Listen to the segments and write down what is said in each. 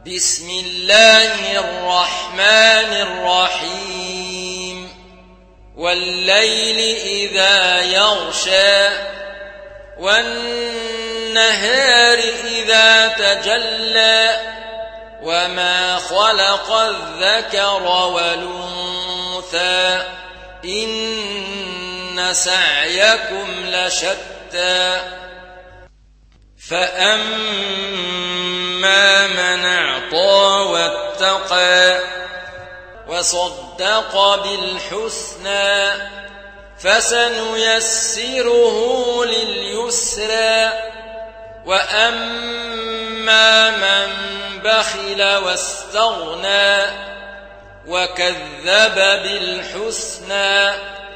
بسم الله الرحمن الرحيم والليل إذا يغشى والنهار إذا تجلى وما خلق الذكر والأنثى إن سعيكم لشتى فأما من أعطى واتقى وصدق بالحسنى فسنيسره لليسرى وأما من بخل واستغنى وكذب بالحسنى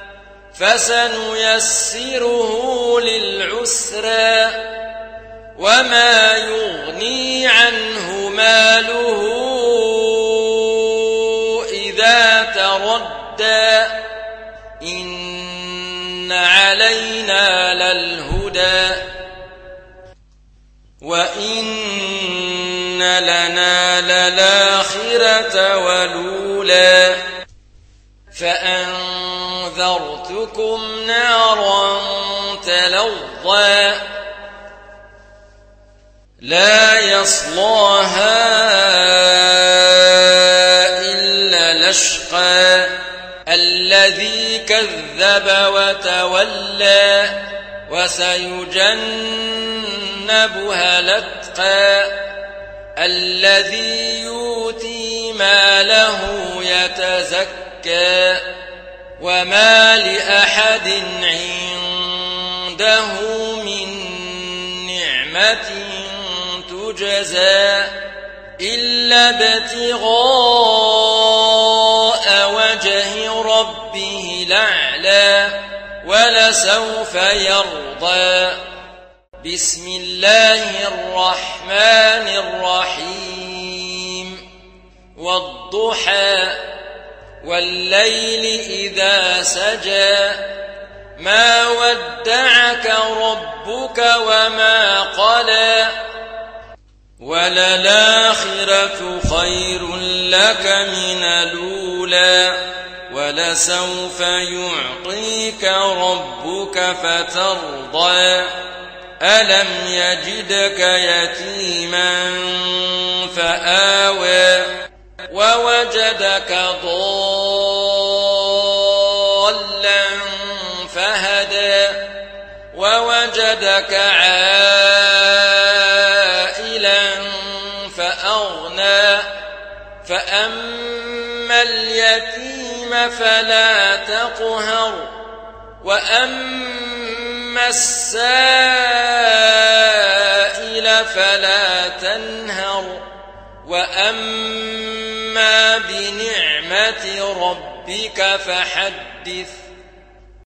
فسنيسره للعسرى وما يغني عنه ماله إذا تردى إن علينا للهدى وإن لنا للآخرة والأولى فأنذرتكم نارا تلظى لا يصلاها إلا الأشقى الذي كذب وتولى وسيجنبها الأتقى الذي يؤتي ماله يتزكى وما لأحد عنده من نعمة تجزى إلا ابتغاء وجه ربه الأعلى ولسوف يرضى بسم الله الرحمن الرحيم والضحى والليل إذا سجى ما ودعك ربك وما قلى وللآخرة خير لك من الأولى ولسوف يعطيك ربك فترضى ألم يجدك يتيما فآوى ووجدك ضالا فهدى ووجدك عائلا فأغنى فأما اليتيم فلا تقهر وأما السائل فلا تنهر وأما بنعمة ربك فحدث